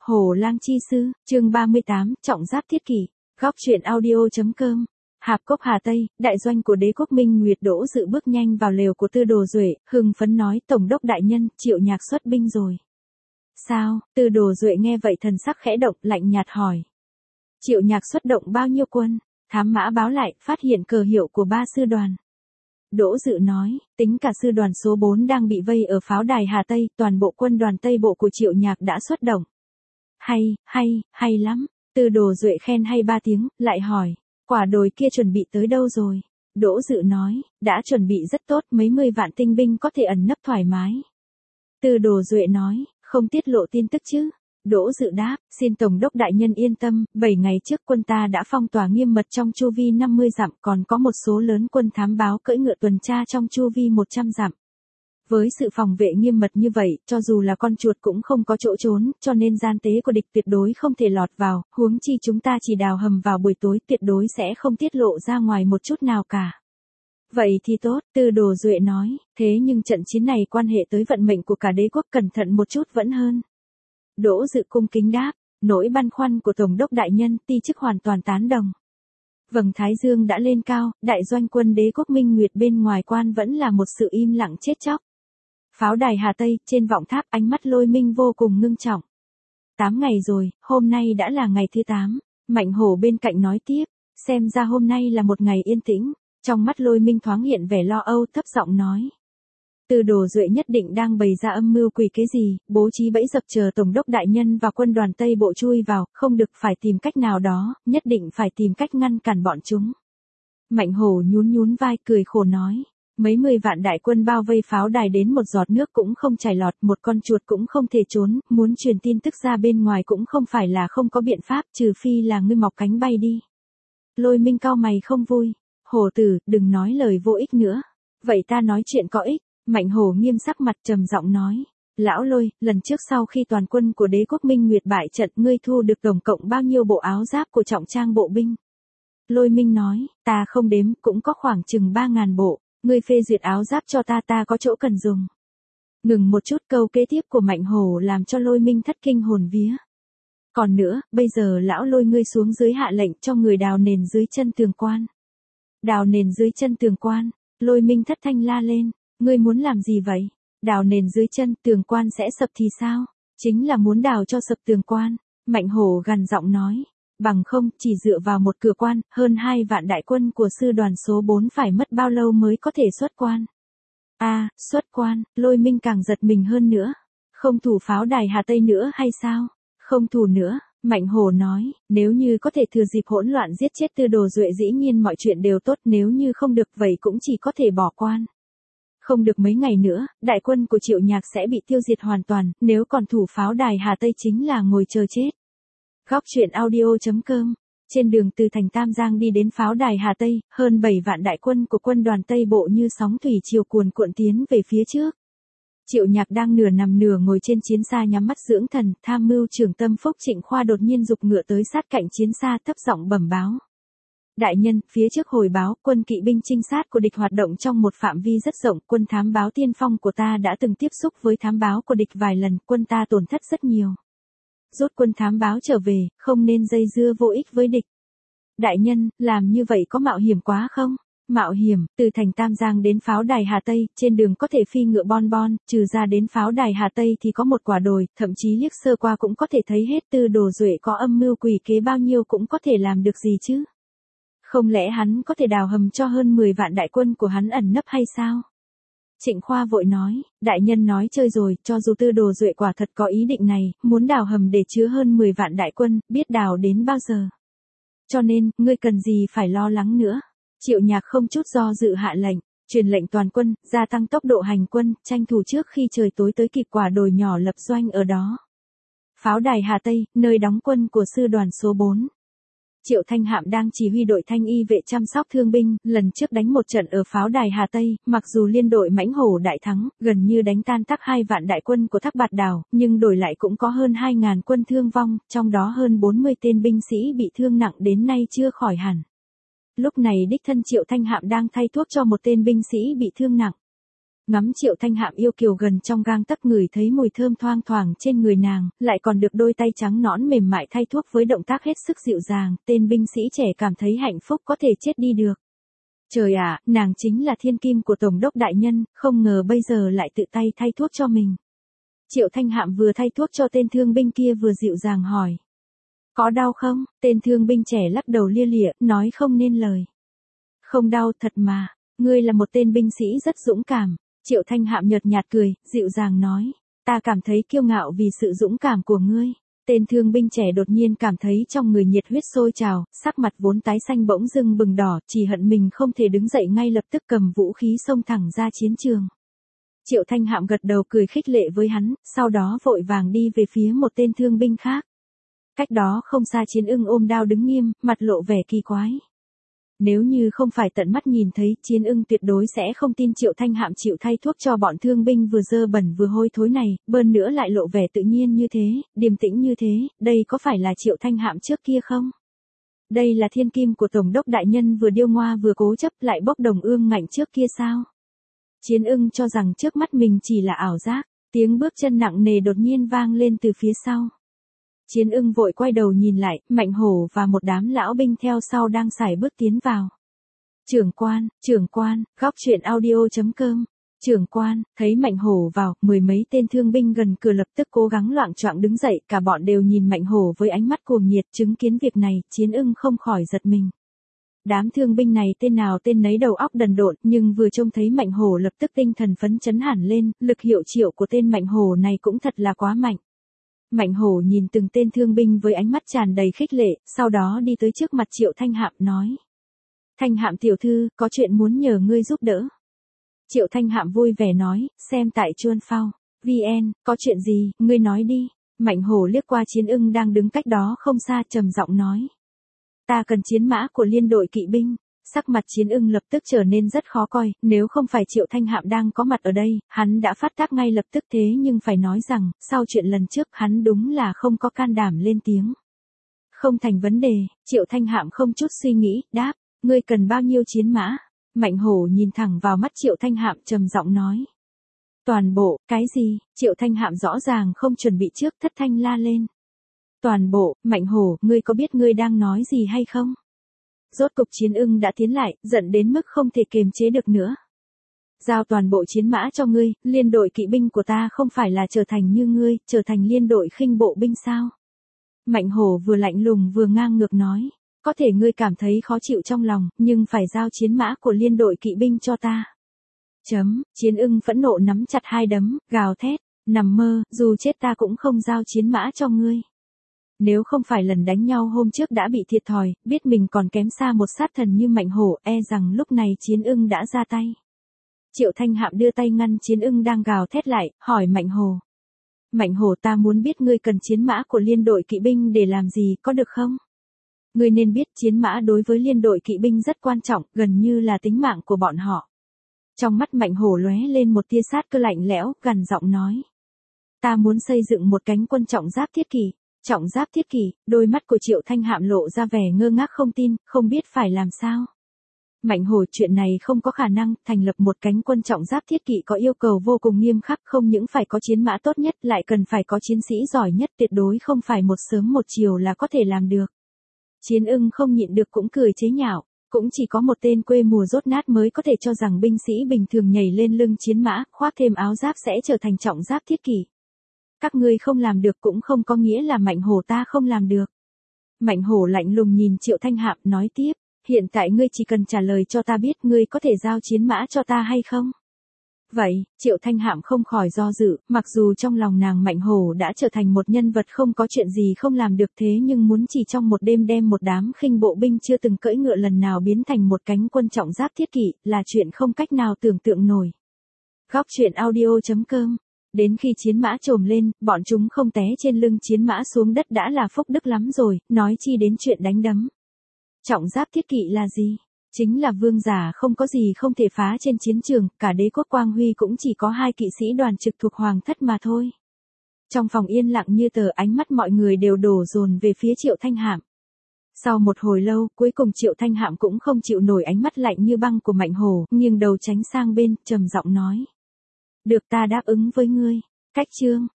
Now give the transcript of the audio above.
Hổ Lang chi sư, chương 38, trọng giáp thiết kỷ. Góc truyện audio.com. Hạp Cốc Hà Tây, đại doanh của đế quốc Minh Nguyệt Đỗ Dự bước nhanh vào lều của Tư Đồ Duệ, hưng phấn nói: "Tổng đốc đại nhân, Triệu Nhạc xuất binh rồi." "Sao?" Tư Đồ Duệ nghe vậy thần sắc khẽ động, lạnh nhạt hỏi. "Triệu Nhạc xuất động bao nhiêu quân?" Thám mã báo lại, phát hiện cờ hiệu của 3 sư đoàn. Đỗ Dự nói, tính cả sư đoàn số 4 đang bị vây ở pháo đài Hà Tây, toàn bộ quân đoàn Tây Bộ của Triệu Nhạc đã xuất động. Hay lắm. Tư Đồ Duệ khen hay 3 tiếng, lại hỏi, quả đồi kia chuẩn bị tới đâu rồi? Đỗ Dự nói, đã chuẩn bị rất tốt, mấy mươi vạn tinh binh có thể ẩn nấp thoải mái. Tư Đồ Duệ nói, không tiết lộ tin tức chứ? Đỗ Dự đáp, xin Tổng đốc đại nhân yên tâm, 7 ngày trước quân ta đã phong tỏa nghiêm mật trong chu vi 50 dặm, còn có một số lớn quân thám báo cưỡi ngựa tuần tra trong chu vi 100 dặm. Với sự phòng vệ nghiêm mật như vậy, cho dù là con chuột cũng không có chỗ trốn, cho nên gian tế của địch tuyệt đối không thể lọt vào, huống chi chúng ta chỉ đào hầm vào buổi tối, tuyệt đối sẽ không tiết lộ ra ngoài một chút nào cả. Vậy thì tốt, Tư Đồ Duệ nói, thế nhưng trận chiến này quan hệ tới vận mệnh của cả đế quốc, cẩn thận một chút vẫn hơn. Đỗ Dự cung kính đáp, nỗi băn khoăn của Tổng đốc đại nhân, ti chức hoàn toàn tán đồng. Vầng thái dương đã lên cao, đại doanh quân đế quốc Minh Nguyệt bên ngoài quan vẫn là một sự im lặng chết chóc. Pháo đài Hà Tây, trên vọng tháp, ánh mắt Lôi Minh vô cùng ngưng trọng. 8 ngày rồi, hôm nay đã là ngày thứ 8, Mạnh Hổ bên cạnh nói tiếp, xem ra hôm nay là một ngày yên tĩnh. Trong mắt Lôi Minh thoáng hiện vẻ lo âu, thấp giọng nói. Tư Đồ Duệ nhất định đang bày ra âm mưu quỷ kế gì, bố trí bẫy dập chờ Tổng đốc đại nhân và quân đoàn Tây Bộ chui vào, không được, phải tìm cách nào đó, nhất định phải tìm cách ngăn cản bọn chúng. Mạnh Hổ nhún vai, cười khổ nói. Mấy 10 vạn đại quân bao vây pháo đài đến một giọt nước cũng không chảy lọt, một con chuột cũng không thể trốn, muốn truyền tin tức ra bên ngoài cũng không phải là không có biện pháp, trừ phi là ngươi mọc cánh bay đi. Lôi Minh cau mày không vui. Hổ tử, đừng nói lời vô ích nữa. Vậy ta nói chuyện có ích. Mạnh Hổ nghiêm sắc mặt, trầm giọng nói. Lão Lôi, lần trước sau khi toàn quân của đế quốc Minh Nguyệt bại trận, ngươi thu được tổng cộng bao nhiêu bộ áo giáp của trọng trang bộ binh? Lôi Minh nói, ta không đếm, cũng có khoảng chừng 3.000 bộ. Ngươi phê duyệt áo giáp cho ta có chỗ cần dùng. Ngừng một chút, câu kế tiếp của Mạnh Hổ làm cho Lôi Minh thất kinh hồn vía. Còn nữa, bây giờ lão Lôi ngươi xuống dưới hạ lệnh cho người đào nền dưới chân tường quan. Đào nền dưới chân tường quan, Lôi Minh thất thanh la lên, ngươi muốn làm gì vậy? Đào nền dưới chân tường quan sẽ sập thì sao? Chính là muốn đào cho sập tường quan. Mạnh Hổ gằn giọng nói. Bằng không, chỉ dựa vào một cửa quan, hơn 2 vạn đại quân của sư đoàn số 4 phải mất bao lâu mới có thể xuất quan? Xuất quan, Lôi Minh càng giật mình hơn nữa. Không thủ pháo đài Hà Tây nữa hay sao? Không thủ nữa, Mạnh Hổ nói, nếu như có thể thừa dịp hỗn loạn giết chết Tư Đồ Duệ dĩ nhiên mọi chuyện đều tốt, nếu như không được vậy cũng chỉ có thể bỏ quan. Không được mấy ngày nữa, đại quân của Triệu Nhạc sẽ bị tiêu diệt hoàn toàn, nếu còn thủ pháo đài Hà Tây chính là ngồi chờ chết. Góc truyện audio.com. Trên đường từ thành Tam Giang đi đến pháo đài Hà Tây, hơn 7 vạn đại quân của quân đoàn Tây Bộ như sóng thủy triều cuồn cuộn tiến về phía trước. Triệu Nhạc đang nửa nằm nửa ngồi trên chiến xa nhắm mắt dưỡng thần, tham mưu trưởng Tâm Phúc Trịnh Khoa đột nhiên giục ngựa tới sát cạnh chiến xa, thấp giọng bẩm báo. Đại nhân, phía trước hồi báo, quân kỵ binh trinh sát của địch hoạt động trong một phạm vi rất rộng, quân thám báo tiên phong của ta đã từng tiếp xúc với thám báo của địch vài lần, quân ta tổn thất rất nhiều. Rút quân thám báo trở về, không nên dây dưa vô ích với địch. Đại nhân, làm như vậy có mạo hiểm quá không? Mạo hiểm, từ thành Tam Giang đến pháo đài Hà Tây, trên đường có thể phi ngựa bon, trừ ra đến pháo đài Hà Tây thì có một quả đồi, thậm chí liếc sơ qua cũng có thể thấy hết. Tư Đồ Duệ có âm mưu quỷ kế bao nhiêu cũng có thể làm được gì chứ? Không lẽ hắn có thể đào hầm cho hơn 10 vạn đại quân của hắn ẩn nấp hay sao? Trịnh Khoa vội nói, đại nhân nói chơi rồi, cho dù Tư Đồ Duệ quả thật có ý định này, muốn đào hầm để chứa hơn 10 vạn đại quân, biết đào đến bao giờ. Cho nên, ngươi cần gì phải lo lắng nữa. Triệu Nhạc không chút do dự hạ lệnh, truyền lệnh toàn quân, gia tăng tốc độ hành quân, tranh thủ trước khi trời tối tới kịp quả đồi nhỏ lập doanh ở đó. Pháo đài Hà Tây, nơi đóng quân của sư đoàn số 4. Triệu Thanh Hạm đang chỉ huy đội thanh y vệ chăm sóc thương binh, lần trước đánh một trận ở pháo đài Hà Tây, mặc dù liên đội Mãnh Hổ đại thắng, gần như đánh tan tác 2 vạn đại quân của Thác Bạt Đào, nhưng đổi lại cũng có hơn 2.000 quân thương vong, trong đó hơn 40 tên binh sĩ bị thương nặng đến nay chưa khỏi hẳn. Lúc này đích thân Triệu Thanh Hạm đang thay thuốc cho một tên binh sĩ bị thương nặng. Ngắm Triệu Thanh Hạm yêu kiều gần trong gang tấc, ngửi thấy mùi thơm thoang thoảng trên người nàng, lại còn được đôi tay trắng nõn mềm mại thay thuốc với động tác hết sức dịu dàng, tên binh sĩ trẻ cảm thấy hạnh phúc có thể chết đi được. Trời ạ, nàng chính là thiên kim của Tổng đốc đại nhân, không ngờ bây giờ lại tự tay thay thuốc cho mình. Triệu Thanh Hạm vừa thay thuốc cho tên thương binh kia vừa dịu dàng hỏi. Có đau không? Tên thương binh trẻ lắc đầu lia lịa, nói không nên lời. Không đau thật mà, ngươi là một tên binh sĩ rất dũng cảm. Triệu Thanh Hạm nhợt nhạt cười, dịu dàng nói. Ta cảm thấy kiêu ngạo vì sự dũng cảm của ngươi. Tên thương binh trẻ đột nhiên cảm thấy trong người nhiệt huyết sôi trào, sắc mặt vốn tái xanh bỗng dưng bừng đỏ, chỉ hận mình không thể đứng dậy ngay lập tức cầm vũ khí xông thẳng ra chiến trường. Triệu Thanh Hạm gật đầu cười khích lệ với hắn, sau đó vội vàng đi về phía một tên thương binh khác. Cách đó không xa Chiến Ưng ôm đao đứng nghiêm, mặt lộ vẻ kỳ quái. Nếu như không phải tận mắt nhìn thấy, Chiến Ưng tuyệt đối sẽ không tin Triệu Thanh Hạm chịu thay thuốc cho bọn thương binh vừa dơ bẩn vừa hôi thối này, bhơn nữa lại lộ vẻ tự nhiên như thế, điềm tĩnh như thế, đây có phải là Triệu Thanh Hạm trước kia không? Đây là thiên kim của Tổng đốc đại nhân vừa điêu ngoa vừa cố chấp lại bốc đồng ương ngạnh trước kia sao? Chiến Ưng cho rằng trước mắt mình chỉ là ảo giác, tiếng bước chân nặng nề đột nhiên vang lên từ phía sau. Chiến Ưng vội quay đầu nhìn lại, Mạnh Hổ và một đám lão binh theo sau đang sải bước tiến vào. Trưởng quan, góc truyện audio.com. Trưởng quan, thấy Mạnh Hổ vào, mười mấy tên thương binh gần cửa lập tức cố gắng loạng choạng đứng dậy, cả bọn đều nhìn Mạnh Hổ với ánh mắt cuồng nhiệt, chứng kiến việc này, Chiến Ưng không khỏi giật mình. Đám thương binh này tên nào tên nấy đầu óc đần độn, nhưng vừa trông thấy Mạnh Hổ lập tức tinh thần phấn chấn hẳn lên, lực hiệu triệu của tên Mạnh Hổ này cũng thật là quá mạnh. Mạnh Hổ nhìn từng tên thương binh với ánh mắt tràn đầy khích lệ, sau đó đi tới trước mặt Triệu Thanh Hạm nói. Thanh Hạm tiểu thư, có chuyện muốn nhờ ngươi giúp đỡ. Triệu Thanh Hạm vui vẻ nói, xem tại Chuan Phao, VN, có chuyện gì, ngươi nói đi. Mạnh Hổ liếc qua Chiến Ưng đang đứng cách đó không xa trầm giọng nói. Ta cần chiến mã của liên đội kỵ binh. Sắc mặt Chiến Ưng lập tức trở nên rất khó coi, nếu không phải Triệu Thanh Hạm đang có mặt ở đây, hắn đã phát tác ngay lập tức thế nhưng phải nói rằng, sau chuyện lần trước hắn đúng là không có can đảm lên tiếng. Không thành vấn đề, Triệu Thanh Hạm không chút suy nghĩ, đáp, ngươi cần bao nhiêu chiến mã? Mạnh Hổ nhìn thẳng vào mắt Triệu Thanh Hạm trầm giọng nói. Toàn bộ, cái gì? Triệu Thanh Hạm rõ ràng không chuẩn bị trước thất thanh la lên. Toàn bộ, Mạnh Hổ, ngươi có biết ngươi đang nói gì hay không? Rốt cục Chiến Ưng đã tiến lại, giận đến mức không thể kiềm chế được nữa. Giao toàn bộ chiến mã cho ngươi, liên đội kỵ binh của ta không phải là trở thành như ngươi, trở thành liên đội khinh bộ binh sao? Mạnh Hổ vừa lạnh lùng vừa ngang ngược nói, có thể ngươi cảm thấy khó chịu trong lòng, nhưng phải giao chiến mã của liên đội kỵ binh cho ta. Chiến Ưng phẫn nộ nắm chặt hai đấm, gào thét, nằm mơ, dù chết ta cũng không giao chiến mã cho ngươi. Nếu không phải lần đánh nhau hôm trước đã bị thiệt thòi, biết mình còn kém xa một sát thần như Mạnh Hổ, e rằng lúc này Chiến Ưng đã ra tay. Triệu Thanh Hạm đưa tay ngăn Chiến Ưng đang gào thét lại, hỏi Mạnh Hổ. Mạnh Hổ, ta muốn biết ngươi cần chiến mã của liên đội kỵ binh để làm gì, có được không? Ngươi nên biết chiến mã đối với liên đội kỵ binh rất quan trọng, gần như là tính mạng của bọn họ. Trong mắt Mạnh Hổ lóe lên một tia sát cơ lạnh lẽo, gằn giọng nói. Ta muốn xây dựng một cánh quân trọng giáp thiết kỷ. Trọng giáp thiết kỷ, đôi mắt của Triệu Thanh Hạm lộ ra vẻ ngơ ngác không tin, không biết phải làm sao. Mạnh Hổ, chuyện này không có khả năng, thành lập một cánh quân trọng giáp thiết kỷ có yêu cầu vô cùng nghiêm khắc, không những phải có chiến mã tốt nhất lại cần phải có chiến sĩ giỏi nhất, tuyệt đối không phải một sớm một chiều là có thể làm được. Chiến Ưng không nhịn được cũng cười chế nhạo, cũng chỉ có một tên quê mùa dốt nát mới có thể cho rằng binh sĩ bình thường nhảy lên lưng chiến mã, khoác thêm áo giáp sẽ trở thành trọng giáp thiết kỷ. Các ngươi không làm được cũng không có nghĩa là Mạnh Hổ ta không làm được. Mạnh Hổ lạnh lùng nhìn Triệu Thanh Hạm nói tiếp, hiện tại ngươi chỉ cần trả lời cho ta biết ngươi có thể giao chiến mã cho ta hay không? Vậy, Triệu Thanh Hạm không khỏi do dự, mặc dù trong lòng nàng Mạnh Hổ đã trở thành một nhân vật không có chuyện gì không làm được thế nhưng muốn chỉ trong một đêm đem một đám khinh bộ binh chưa từng cưỡi ngựa lần nào biến thành một cánh quân trọng giáp thiết kỷ, là chuyện không cách nào tưởng tượng nổi. Góc truyện audio.com. Đến khi chiến mã trồm lên, bọn chúng không té trên lưng chiến mã xuống đất đã là phúc đức lắm rồi, nói chi đến chuyện đánh đấm. Trọng giáp thiết kỵ là gì? Chính là vương giả không có gì không thể phá trên chiến trường, cả đế quốc Quang Huy cũng chỉ có 2 kỵ sĩ đoàn trực thuộc hoàng thất mà thôi. Trong phòng yên lặng như tờ, ánh mắt mọi người đều đổ dồn về phía Triệu Thanh Hạm. Sau một hồi lâu, cuối cùng Triệu Thanh Hạm cũng không chịu nổi ánh mắt lạnh như băng của Mạnh Hổ, nghiêng đầu tránh sang bên, trầm giọng nói. Được ta đáp ứng với ngươi. Cách chương